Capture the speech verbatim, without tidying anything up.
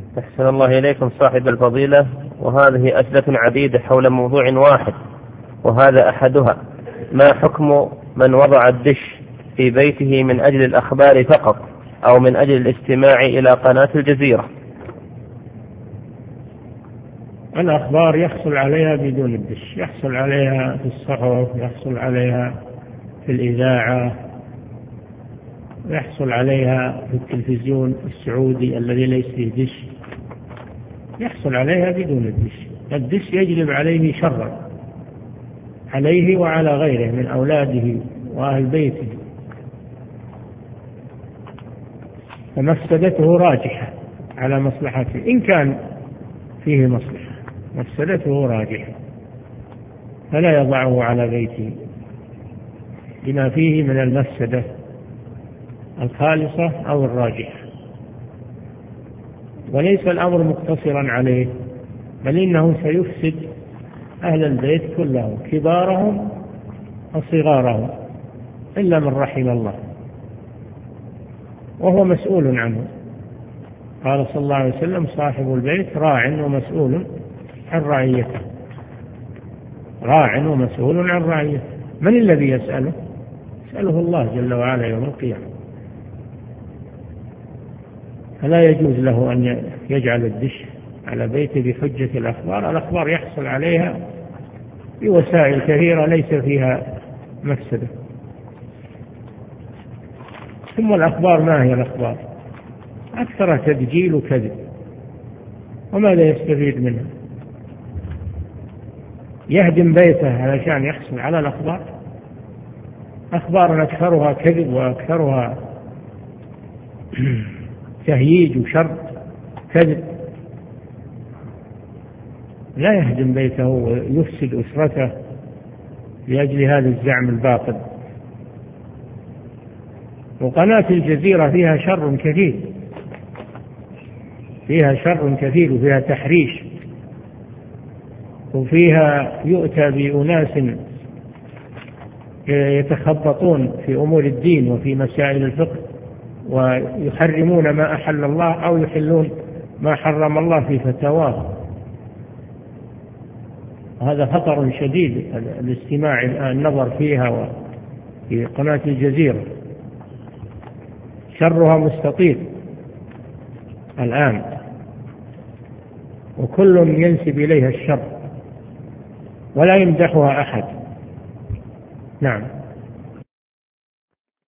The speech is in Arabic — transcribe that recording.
أحسن الله إليكم صاحب الفضيلة، وهذه أسئلة عديدة حول موضوع واحد، وهذا أحدها: ما حكم من وضع الدش في بيته من أجل الأخبار فقط أو من أجل الاستماع إلى قناة الجزيرة؟ الأخبار يحصل عليها بدون الدش، يحصل عليها في الصحف، يحصل عليها في الإذاعة، يحصل عليها في التلفزيون السعودي الذي ليس فيه دش، يحصل عليها بدون الدش. الدش يجلب عليه شرا، عليه وعلى غيره من أولاده وأهل بيته، فمفسدته راجحة على مصلحته إن كان فيه مصلحة، مفسدته راجحة، فلا يضعه على بيته لما فيه من المفسدة الخالصة أو الراجحة. وليس الأمر مقتصرا عليه، بل إنه سيفسد أهل البيت كلهم، كبارهم وصغارهم، إلا من رحم الله، وهو مسؤول عنه. قال صلى الله عليه وسلم: صاحب البيت راع ومسؤول عن رعيته. راع ومسؤول عن رعيته. من الذي يسأله؟ يسأله الله جل وعلا يوم القيامة. فلا يجوز له أن يجعل الدش على بيته بحجة الأخبار. الأخبار يحصل عليها بوسائل كثيرة ليس فيها مفسدة. ثم الأخبار ما هي الأخبار؟ أكثر تدجيل وكذب، وماذا يستفيد منها؟ يهدم بيته علشان يحصل على الأخبار. أخبار أكثرها كذب وأكثرها تهييج وشر كذب، لا يهدم بيته ويفسد أسرته لأجل هذا الزعم الباطل. وقناة الجزيرة فيها شر كثير، فيها شر كثير وفيها تحريش، وفيها يؤتى بأناس يتخبطون في أمور الدين وفي مسائل الفقه، ويحرمون ما أحل الله أو يحلون ما حرم الله في فتاواه. هذا خطر شديد الاستماع النظر فيها وفي قناة الجزيرة، شرها مستطيل الآن، وكل ينسب إليها الشر ولا يمدحها أحد. نعم.